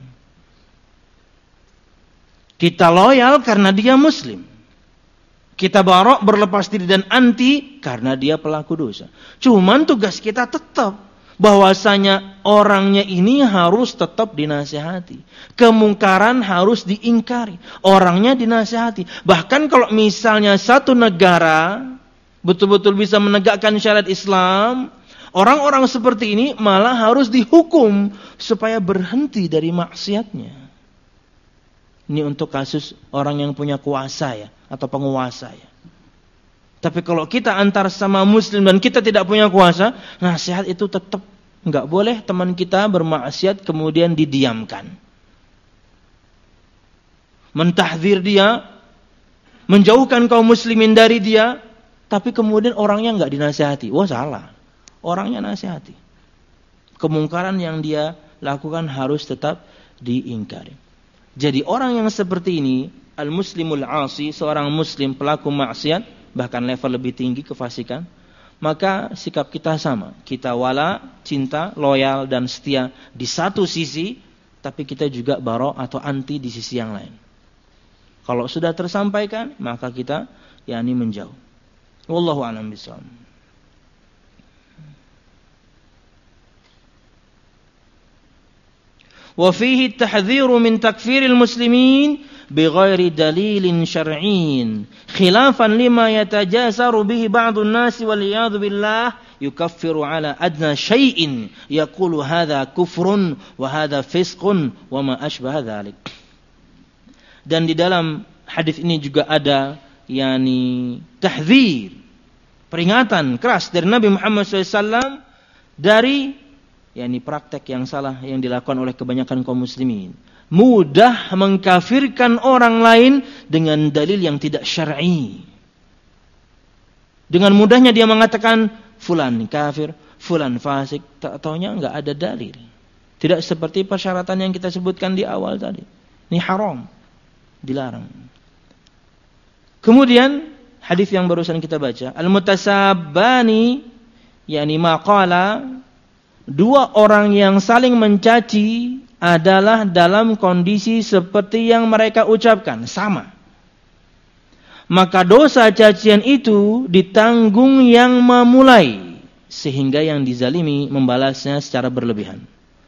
Kita loyal karena dia muslim. Kita barok, berlepas diri dan anti karena dia pelaku dosa. Cuman tugas kita tetap bahwasanya orangnya ini harus tetap dinasihati. Kemungkaran harus diingkari. Orangnya dinasihati. Bahkan kalau misalnya satu negara betul-betul bisa menegakkan syariat Islam, orang-orang seperti ini malah harus dihukum supaya berhenti dari maksiatnya. Ini untuk kasus orang yang punya kuasa ya, atau penguasa ya. Tapi kalau kita antar sama muslim dan kita tidak punya kuasa, nasihat itu tetap enggak boleh teman kita bermaksiat kemudian didiamkan. Mentahdzir dia, menjauhkan kaum muslimin dari dia, tapi kemudian orangnya enggak dinasihati. Wah, salah. Orangnya nasihati. Kemungkaran yang dia lakukan harus tetap diingkari. Jadi orang yang seperti ini, al-muslimul 'asi, seorang muslim pelaku maksiat, bahkan level lebih tinggi kefasikan, maka sikap kita sama. Kita wala, cinta, loyal dan setia di satu sisi, tapi kita juga baro atau anti di sisi yang lain. Kalau sudah tersampaikan, maka kita yakni menjauh. Wallahu a'lam bishawab. Wa fihi at-tahdhiru min takfiril muslimin bighairi dalilin syar'iyyin khilafan lima yatajasaru bihi ba'dun nasi wal iyad billah yukaffiru ala adna syai'in yaqulu hadza kufrun wa hadza fisqun wa ma ashbaha dzalik. Dan di dalam hadis ini juga ada yakni tahdzir, peringatan keras dari Nabi Muhammad shallallahu alaihi wasallam dari yakni praktek yang salah yang dilakukan oleh kebanyakan kaum muslimin. Mudah mengkafirkan orang lain dengan dalil yang tidak syar'i. Dengan mudahnya dia mengatakan fulan kafir, fulan fasik, tak taunya enggak ada dalil. Tidak seperti persyaratan yang kita sebutkan di awal tadi. Ini haram, dilarang. Kemudian hadis yang barusan kita baca, al-mutasabbani yakni maqala, dua orang yang saling mencaci adalah dalam kondisi seperti yang mereka ucapkan, sama. Maka dosa cacian itu ditanggung yang memulai, sehingga yang dizalimi membalasnya secara berlebihan.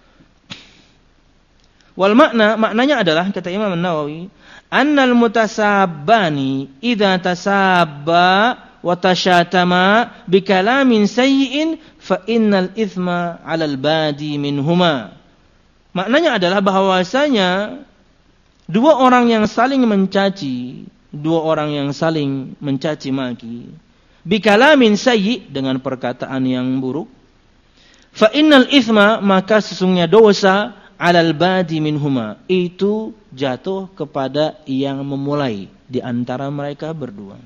Wal makna, maknanya adalah, kata Imam An-Nawawi, annal mutasabbani idza tasabba wa tashatama bikalamin sayyi'in fa innal ithma 'alal badi minhuma. Maknanya adalah bahwasanya dua orang yang saling mencaci, dua orang yang saling mencaci maki, bikalamin sayyi, dengan perkataan yang buruk, fa innal ithma, maka sesungguhnya dosa, 'alal badi minhuma, itu jatuh kepada yang memulai di antara mereka berdua.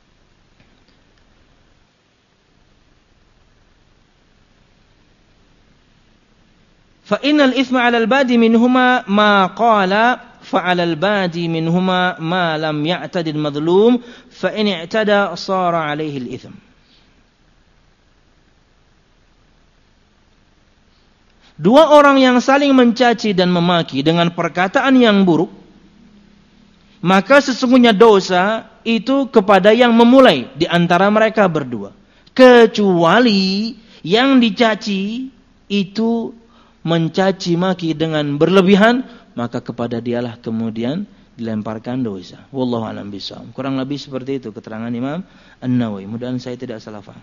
Fa innal ithma 'alal badi minhuma ma qala fa 'alal badi minhuma ma lam ya'tadi al-madhlum fa in i'tada sara 'alaihi al-ithm. Dua orang yang saling mencaci dan memaki dengan perkataan yang buruk, maka sesungguhnya dosa itu kepada yang memulai di antara mereka berdua, kecuali yang dicaci itu mencaci maki dengan berlebihan, maka kepada dialah kemudian dilemparkan dosa. Wallahu a'lam bishawab. Kurang lebih seperti itu keterangan Imam An-Nawawi. Mudah-mudahan saya tidak salah faham.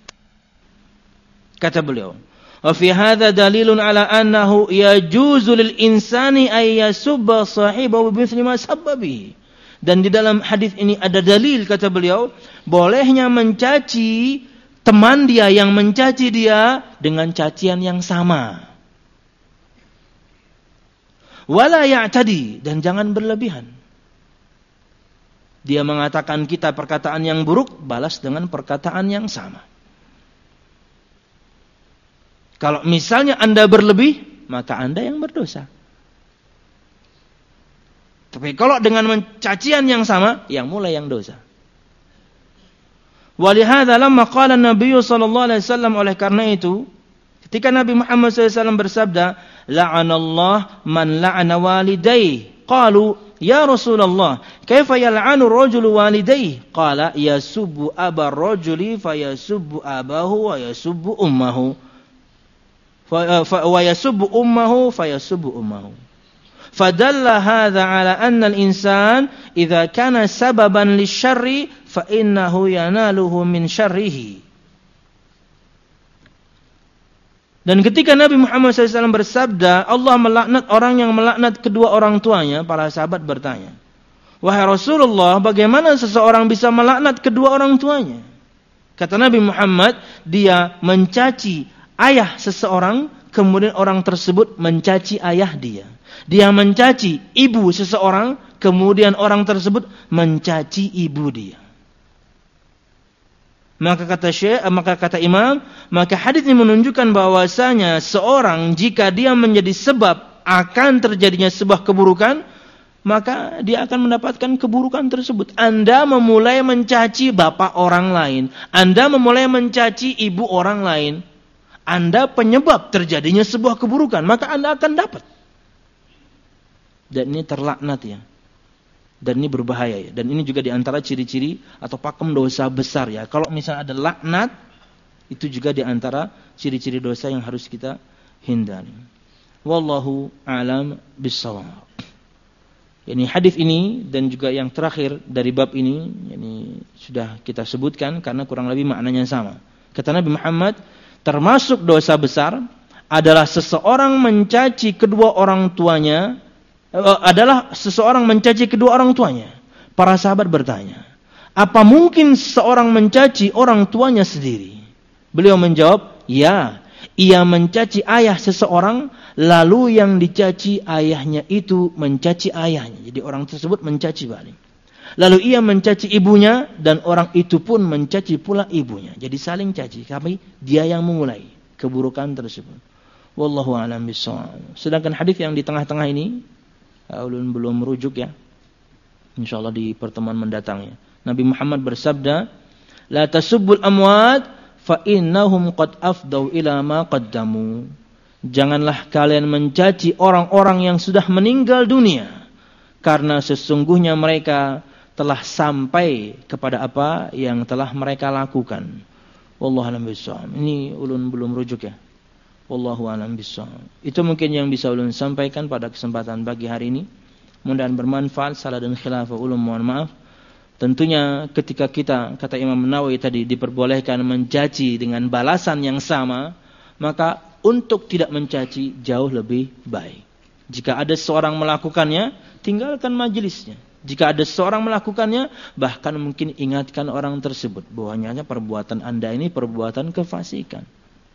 Kata beliau, wa fi hadza dalilun ala annahu yajuzu lil insani ay yasubba sahibahu bimithli ma sabba bihi. Dan di dalam hadis ini ada dalil, kata beliau, bolehnya mencaci teman dia yang mencaci dia dengan cacian yang sama. Wala ya'tadi, dan jangan berlebihan. Dia mengatakan kita perkataan yang buruk, balas dengan perkataan yang sama. Kalau misalnya Anda berlebih, maka Anda yang berdosa. Tapi kalau dengan mencacian yang sama, yang mulai yang dosa. Walihada lamma qala Nabi sallallahu alaihi wasallam, oleh karena itu ketika Nabi Muhammad sallallahu alaihi wasallam bersabda, la'anallah man la'ana walidayhi. Qalu ya Rasulullah, kaifa yal'anu rajulu walidayhi? Qala yasubbu abar rajuli fayasubbu abahu wa yasubbu ummahu wa yasubbu ummahu fayasubbu ummahu. Fadalla hadza ala anna al-insan idza kana sababan lisyarri fa innahu yanaluhu min syarrihi. Dan ketika Nabi Muhammad shallallahu alaihi wasallam bersabda, Allah melaknat orang yang melaknat kedua orang tuanya, para sahabat bertanya, wahai Rasulullah, bagaimana seseorang bisa melaknat kedua orang tuanya? Kata Nabi Muhammad, dia mencaci ayah seseorang, kemudian orang tersebut mencaci ayah dia. Dia mencaci ibu seseorang, kemudian orang tersebut mencaci ibu dia. Maka kata Syekh, maka kata Imam, maka hadis ini menunjukkan bahwasanya seorang jika dia menjadi sebab akan terjadinya sebuah keburukan, maka dia akan mendapatkan keburukan tersebut. Anda memulai mencaci bapak orang lain, Anda memulai mencaci ibu orang lain, Anda penyebab terjadinya sebuah keburukan, maka Anda akan dapat. Dan ini terlaknat ya. Dan ini berbahaya ya. Dan ini juga diantara ciri-ciri atau pakem dosa besar ya. Kalau misalnya ada laknat, itu juga diantara ciri-ciri dosa yang harus kita hindari. Wallahu a'lam bissawab. Ini hadis ini dan juga yang terakhir dari bab ini, ini sudah kita sebutkan karena kurang lebih maknanya sama. Kata Nabi Muhammad, termasuk dosa besar adalah seseorang mencaci kedua orang tuanya. Adalah seseorang mencaci kedua orang tuanya. Para sahabat bertanya, apa mungkin seseorang mencaci orang tuanya sendiri? Beliau menjawab, ya, ia mencaci ayah seseorang, lalu yang dicaci ayahnya itu mencaci ayahnya. Jadi orang tersebut mencaci balik. Lalu ia mencaci ibunya, dan orang itu pun mencaci pula ibunya. Jadi saling caci, kami dia yang memulai keburukan tersebut. Wallahu a'lam bishawab. Sedangkan hadis yang di tengah-tengah ini ulun belum merujuk ya. Insyaallah di pertemuan mendatang ya. Nabi Muhammad bersabda, "La tasubbul amwat fa innahum qad afdau ila ma qaddamu." Janganlah kalian mencaci orang-orang yang sudah meninggal dunia, karena sesungguhnya mereka telah sampai kepada apa yang telah mereka lakukan. Wallahu a'lam bishawab. Ini ulun belum rujuk ya. Wallahu a'lam bishawab. Itu mungkin yang bisa ulun sampaikan pada kesempatan pagi hari ini. Mudah-mudahan bermanfaat. Salah dan khilafah ulun mohon maaf. Tentunya ketika kita, kata Imam Nawawi tadi, diperbolehkan mencaci dengan balasan yang sama, maka untuk tidak mencaci jauh lebih baik. Jika ada seorang melakukannya, tinggalkan majelisnya. Jika ada seorang melakukannya, bahkan mungkin ingatkan orang tersebut bahwanya perbuatan Anda ini perbuatan kefasikan.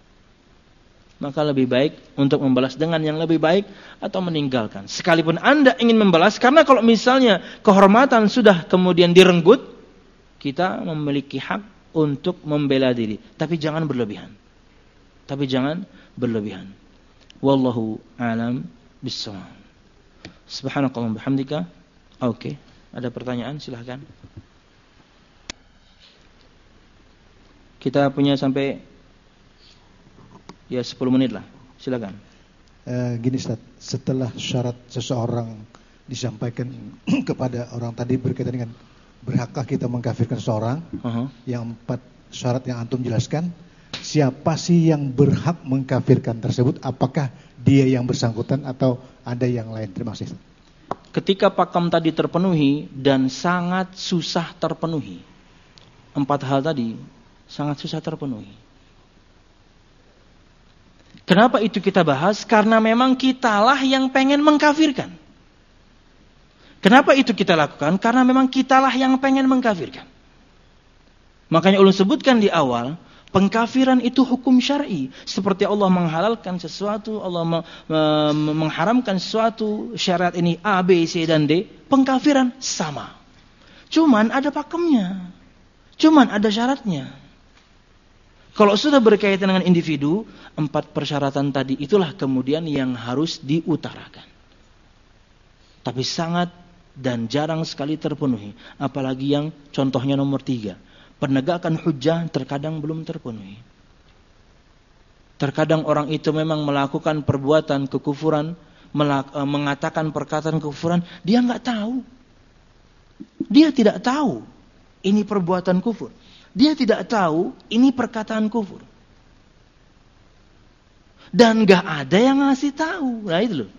Maka lebih baik untuk membalas dengan yang lebih baik atau meninggalkan. Sekalipun Anda ingin membalas, karena kalau misalnya kehormatan sudah kemudian direnggut, kita memiliki hak untuk membela diri. Tapi jangan berlebihan. Tapi jangan berlebihan. Wallahu a'lam bishawab. Subhanakallahumma bihamdika. Oke, ada pertanyaan silahkan. Kita punya sampai ya sepuluh menit lah, silakan. Uh, gini Ustaz, setelah syarat seseorang disampaikan kepada orang tadi berkaitan dengan berhakkah kita mengkafirkan seseorang, uh-huh. yang empat syarat yang antum jelaskan, siapa sih yang berhak mengkafirkan tersebut? Apakah dia yang bersangkutan atau ada yang lain? Terima kasih. Ketika pakam tadi terpenuhi dan sangat susah terpenuhi, empat hal tadi sangat susah terpenuhi. Kenapa itu kita bahas? Karena memang kitalah yang pengen mengkafirkan. Kenapa itu kita lakukan? Karena memang kitalah yang pengen mengkafirkan. Makanya ulun sebutkan di awal, pengkafiran itu hukum syar'i. Seperti Allah menghalalkan sesuatu, Allah mengharamkan sesuatu, syariat ini A, B, C, dan D. Pengkafiran sama. Cuman ada pakemnya. Cuman ada syaratnya. Kalau sudah berkaitan dengan individu, empat persyaratan tadi itulah kemudian yang harus diutarakan. Tapi sangat dan jarang sekali terpenuhi. Apalagi yang contohnya nomor tiga. Penegakan hujjah terkadang belum terpenuhi. Terkadang orang itu memang melakukan perbuatan kekufuran, melak- mengatakan perkataan kekufuran, dia nggak tahu. Dia tidak tahu ini perbuatan kufur. Dia tidak tahu ini perkataan kufur. Dan gak ada yang ngasih tahu. Nah itu loh.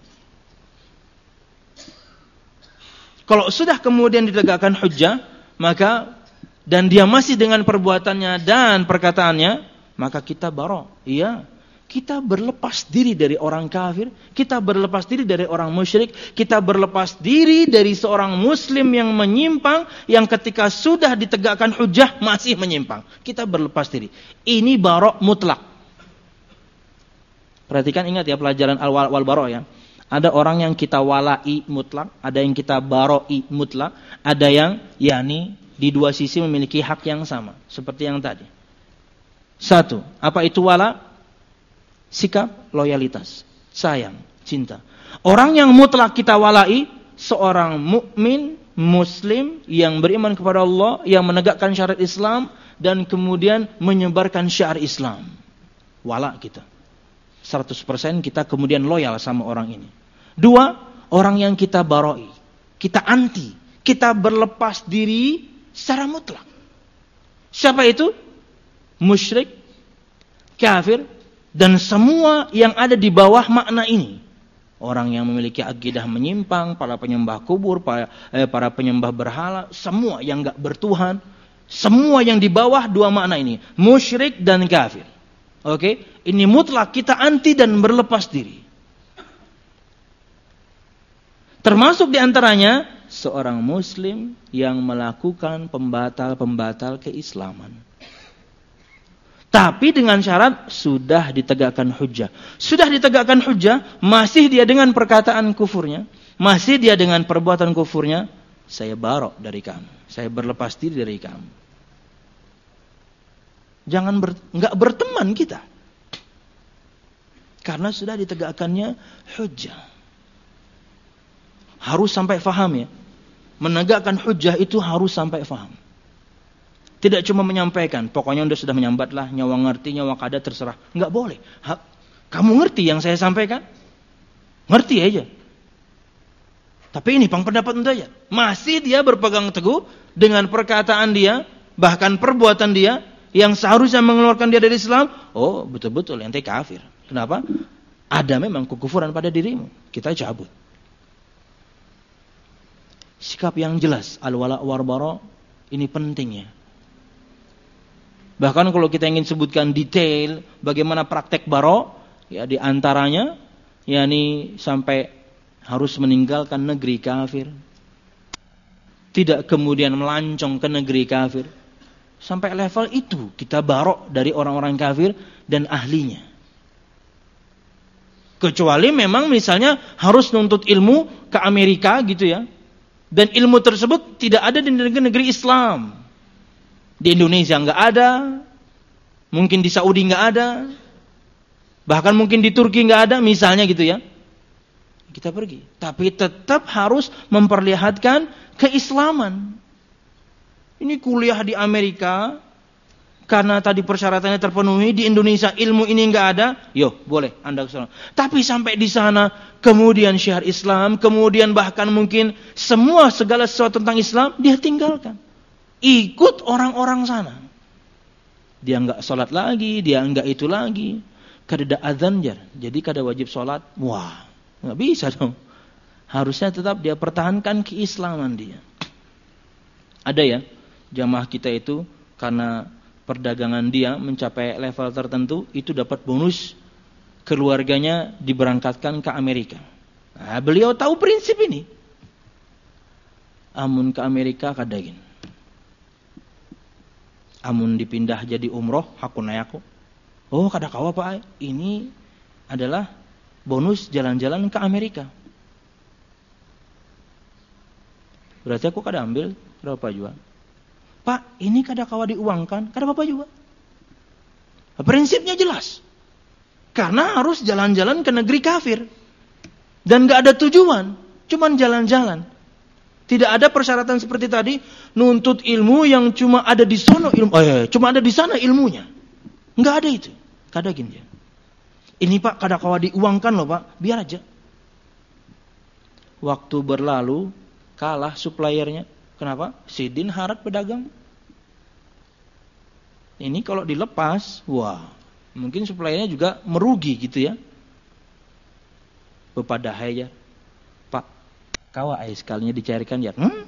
Kalau sudah kemudian ditegakkan hujjah, maka dan dia masih dengan perbuatannya dan perkataannya, maka kita baro. Iya. Kita berlepas diri dari orang kafir, kita berlepas diri dari orang musyrik, kita berlepas diri dari seorang muslim yang menyimpang, yang ketika sudah ditegakkan hujjah masih menyimpang. Kita berlepas diri. Ini barok mutlak. Perhatikan, ingat ya pelajaran al-wal wal barok ya. Ada orang yang kita walai mutlak, ada yang kita baroi mutlak, ada yang yakni di dua sisi memiliki hak yang sama, seperti yang tadi. Satu, apa itu wala? Sikap loyalitas, sayang, cinta. Orang yang mutlak kita walai, seorang mukmin muslim yang beriman kepada Allah, yang menegakkan syariat Islam dan kemudian menyebarkan syiar Islam. Wala kita. seratus persen kita kemudian loyal sama orang ini. Dua, orang yang kita baroi, kita anti, Kita berlepas diri secara mutlak. Siapa itu? Musyrik, kafir, dan semua yang ada di bawah makna ini. Orang yang memiliki akidah menyimpang, para penyembah kubur, para, eh, para penyembah berhala, semua yang enggak bertuhan, semua yang di bawah dua makna ini, musyrik dan kafir. Oke, ini mutlak kita anti dan berlepas diri. Termasuk diantaranya seorang muslim yang melakukan pembatal-pembatal keislaman. Tapi dengan syarat sudah ditegakkan hujjah. Sudah ditegakkan hujjah, masih dia dengan perkataan kufurnya, masih dia dengan perbuatan kufurnya, saya barok dari kamu, saya berlepas diri dari kamu. Jangan ber, enggak berteman kita. Karena sudah ditegakkannya hujjah. Harus sampai faham ya. Menegakkan hujjah itu harus sampai faham. Tidak cuma menyampaikan, pokoknya anda sudah menyambat lah, nyawa ngerti, nyawa kada terserah. Enggak boleh. Ha, kamu ngerti yang saya sampaikan? Ngerti aja. Tapi ini pang pendapat anda ya. Masih dia berpegang teguh dengan perkataan dia, bahkan perbuatan dia, yang seharusnya mengeluarkan dia dari Islam. Oh betul-betul ente kafir. Kenapa? Ada memang kekufuran pada dirimu. Kita cabut. Sikap yang jelas, al-wala' wal-bara' ini pentingnya. Bahkan kalau kita ingin sebutkan detail bagaimana praktek baro, ya di antaranya yakni sampai harus meninggalkan negeri kafir. Tidak kemudian melancong ke negeri kafir. Sampai level itu kita baro dari orang-orang kafir dan ahlinya. Kecuali memang misalnya harus nuntut ilmu ke Amerika gitu ya. Dan ilmu tersebut tidak ada di negeri-negeri Islam. Di Indonesia enggak ada, mungkin di Saudi enggak ada, bahkan mungkin di Turki enggak ada, misalnya gitu ya. Kita pergi, tapi tetap harus memperlihatkan keislaman. Ini kuliah di Amerika, karena tadi persyaratannya terpenuhi, di Indonesia ilmu ini enggak ada, yo boleh Anda ke sana. Tapi sampai di sana, kemudian syiar Islam, kemudian bahkan mungkin semua segala sesuatu tentang Islam dia tinggalkan. Ikut orang-orang sana. Dia enggak sholat lagi, dia enggak itu lagi. Kada azan jar, jadi kada wajib sholat. Wah, enggak bisa dong. Harusnya tetap dia pertahankan keislaman dia. Ada ya, jamaah kita itu karena perdagangan dia mencapai level tertentu, itu dapat bonus keluarganya diberangkatkan ke Amerika. Nah, beliau tahu prinsip ini. Amun ke Amerika kadagin. Amun dipindah jadi umroh, hakunayaku. Oh, kada kawa Pak, ini adalah bonus jalan-jalan ke Amerika. Berarti aku kada ambil, kada apa juga. Pak, ini kada kawa diuangkan, kada apa juga. Prinsipnya jelas. Karena harus jalan-jalan ke negeri kafir. Dan gak ada tujuan, cuman jalan-jalan. Tidak ada persyaratan seperti tadi, nuntut ilmu yang cuma ada di sana ilmu, eh, cuma ada di sana ilmunya. Enggak ada itu. Kada gini. Ini Pak, kada kawa diuangkan loh Pak, biar aja. Waktu berlalu, kalah suppliernya. Kenapa? Sidin harat pedagang. Ini kalau dilepas, wah, mungkin suppliernya juga merugi gitu ya. Bepadahai ya. Kawa air sekalinya dicairkan ya. Hmm.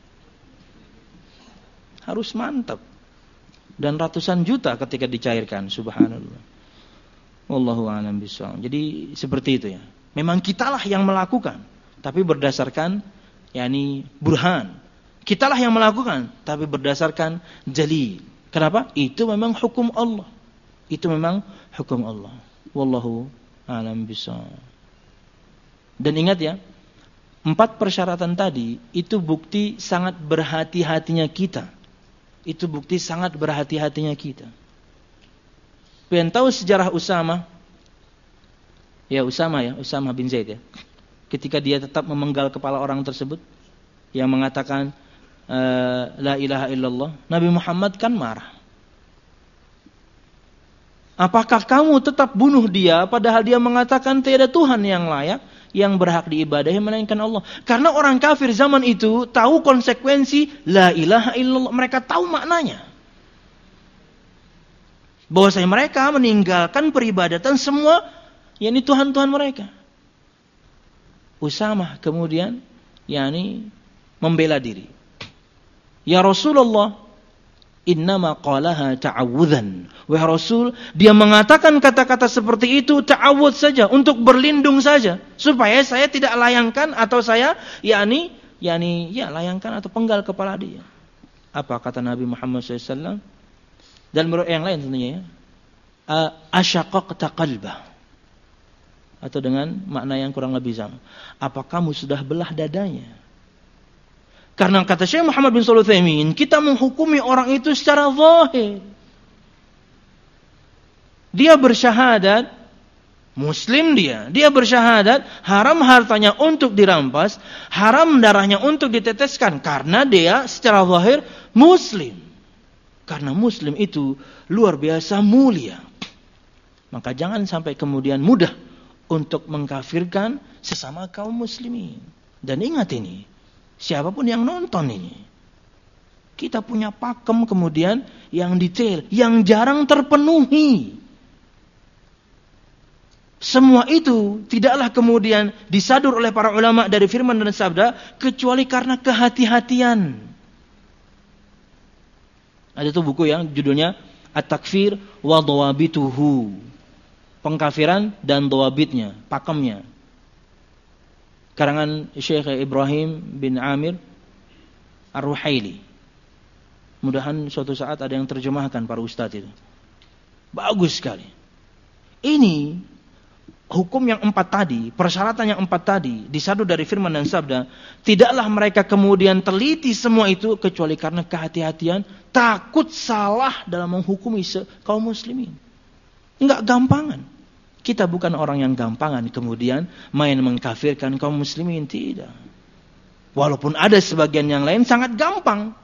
Harus mantap. Dan ratusan juta ketika dicairkan, subhanallah. Wallahu a'lam bishawab. Jadi seperti itu ya. Memang kitalah yang melakukan, tapi berdasarkan yakni burhan. Kitalah yang melakukan, tapi berdasarkan dalil. Kenapa? Itu memang hukum Allah. Itu memang hukum Allah. Wallahu a'lam bishawab. Dan ingat ya, empat persyaratan tadi itu bukti sangat berhati-hatinya kita. Itu bukti sangat berhati-hatinya kita. Pengen tahu sejarah Usama? Ya Usama ya, Usama bin Zaid ya. Ketika dia tetap memenggal kepala orang tersebut yang mengatakan la ilaha illallah, Nabi Muhammad kan marah. Apakah kamu tetap bunuh dia padahal dia mengatakan tiada Tuhan yang layak? yang berhak diibadahi melainkan Allah. Karena orang kafir zaman itu tahu konsekuensi la ilaha illallah. Mereka tahu maknanya. Bahwasanya mereka meninggalkan peribadatan semua yakni Tuhan-Tuhan mereka. Usamah kemudian yakni membela diri. Ya Rasulullah, innama qalaha ta'awudzan. Wahai Rasul, dia mengatakan kata-kata seperti itu ta'awudz saja, untuk berlindung saja, supaya saya tidak layangkan atau saya yakni yakni ya layangkan atau penggal kepala dia. Apa kata Nabi Muhammad shallallahu alaihi wasallam? Dan menurut yang lain tentunya ya. Asyaqaqta qalbah. Atau dengan makna yang kurang lebih sama. Apa kamu sudah belah dadanya? Karena kata Syekh Muhammad bin Shalih Al-Utsaimin, kita menghukumi orang itu secara zahir. Dia bersyahadat, Muslim dia. Dia bersyahadat, haram hartanya untuk dirampas, haram darahnya untuk diteteskan. Karena dia secara zahir Muslim. Karena Muslim itu luar biasa mulia. Maka jangan sampai kemudian mudah untuk mengkafirkan sesama kaum muslimin. Dan ingat ini, siapapun yang nonton ini, kita punya pakem kemudian yang detail, yang jarang terpenuhi. Semua itu tidaklah kemudian disadur oleh para ulama dari firman dan sabda, kecuali karena kehati-hatian. Ada tuh buku yang judulnya At-Takfir wa Dawabituhu. Pengkafiran dan dawabitnya, pakemnya. Karangan Syekh Ibrahim bin Amir Ar-Ruhaili. Mudahan suatu saat ada yang terjemahkan para ustadz itu. Bagus sekali. Ini hukum yang empat tadi, persyaratan yang empat tadi, disadu dari firman dan sabda, tidaklah mereka kemudian teliti semua itu kecuali karena kehati-hatian, takut salah dalam menghukumi kaum muslimin. Enggak gampangan. Kita bukan orang yang gampangan kemudian main mengkafirkan kaum muslimin, tidak. Walaupun ada sebagian yang lain sangat gampang.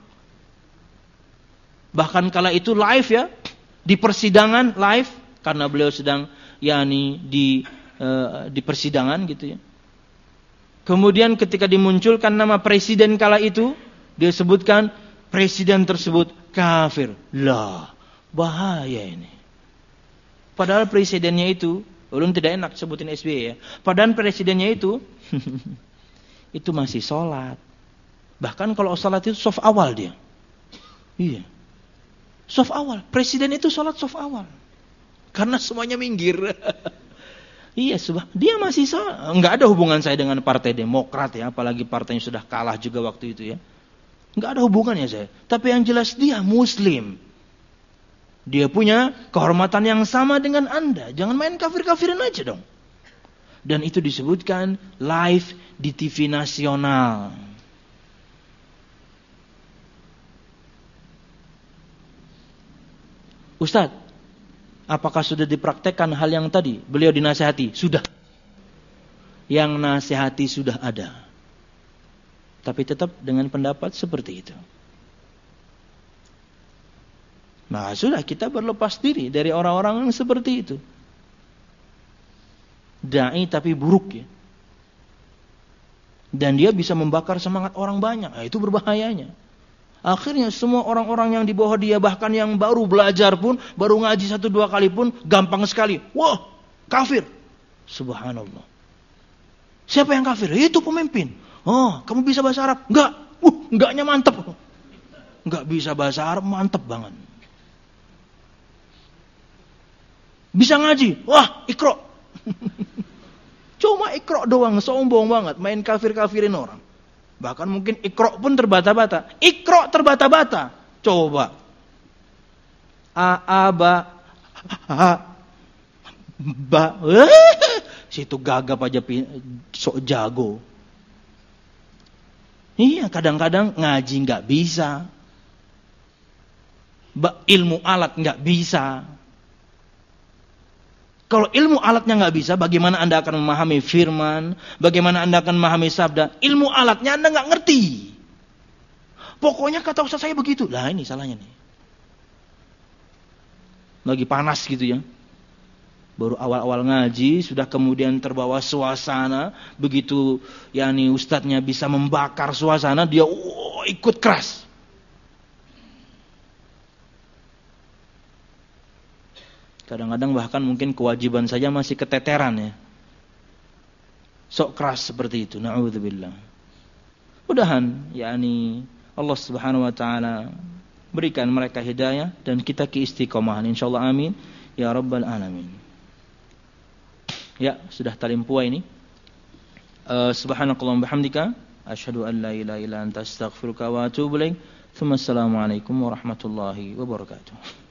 Bahkan kala itu live ya, di persidangan live, karena beliau sedang yakni di uh, di persidangan gitu ya. Kemudian ketika dimunculkan nama presiden kala itu, dia sebutkan presiden tersebut kafir. Lah, bahaya ini. Padahal presidennya itu, ulun tidak enak sebutin S B Y ya. Padahal presidennya itu, itu masih sholat. Bahkan kalau sholat itu soft awal dia. Iya. Soft awal. Presiden itu sholat soft awal. Karena semuanya minggir. Iya, subah. Dia masih sholat. Enggak ada hubungan saya dengan Partai Demokrat ya. Apalagi partainya sudah kalah juga waktu itu ya. Enggak ada hubungannya saya. Tapi yang jelas dia Muslim. Dia punya kehormatan yang sama dengan Anda. Jangan main kafir-kafirin aja dong. Dan itu disebutkan live di T V nasional. Ustadz, apakah sudah dipraktekkan hal yang tadi? Beliau dinasihati. Sudah. Yang nasihati sudah ada. Tapi tetap dengan pendapat seperti itu. Nah sudah, kita berlepas diri dari orang-orang yang seperti itu. Da'i tapi buruk ya. Dan dia bisa membakar semangat orang banyak. Nah, itu berbahayanya. Akhirnya semua orang-orang yang di bawah dia, bahkan yang baru belajar pun, baru ngaji satu dua kali pun, gampang sekali. Wah, kafir. Subhanallah. Siapa yang kafir? Itu pemimpin. Oh, kamu bisa bahasa Arab? Enggak. Uh, enggaknya mantep. Enggak bisa bahasa Arab, mantep banget. Bisa ngaji? Wah, ikro. Cuma ikro doang, sombong banget. Main kafir-kafirin orang. Bahkan mungkin ikro pun terbata-bata. Ikro terbata-bata. Coba. A, A, ba, ha, ba. Situ gagap aja sok jago. Iya, kadang-kadang ngaji nggak bisa. Ba, ilmu alat nggak bisa. Kalau ilmu alatnya nggak bisa, bagaimana Anda akan memahami firman? Bagaimana Anda akan memahami sabda? Ilmu alatnya Anda nggak ngerti. Pokoknya kata ustaz saya begitu. Lah ini salahnya nih. Lagi panas gitu ya. baru awal-awal ngaji sudah kemudian terbawa suasana, begitu yakni ustadznya bisa membakar suasana, dia oh, ikut keras. Kadang-kadang bahkan mungkin kewajiban saja masih keteteran ya. Sok keras seperti itu, na'udzubillah. Mudahan yakni Allah Subhanahu wa taala berikan mereka hidayah dan kita keistiqomahan insyaallah, amin ya rabbal alamin. Ya, sudah talimpuah ini. Uh, Subhanakallahumma bihamdika asyhadu an la ilaha illa anta astaghfiruka wa atubu ilaik. Assalamualaikum warahmatullahi wabarakatuh.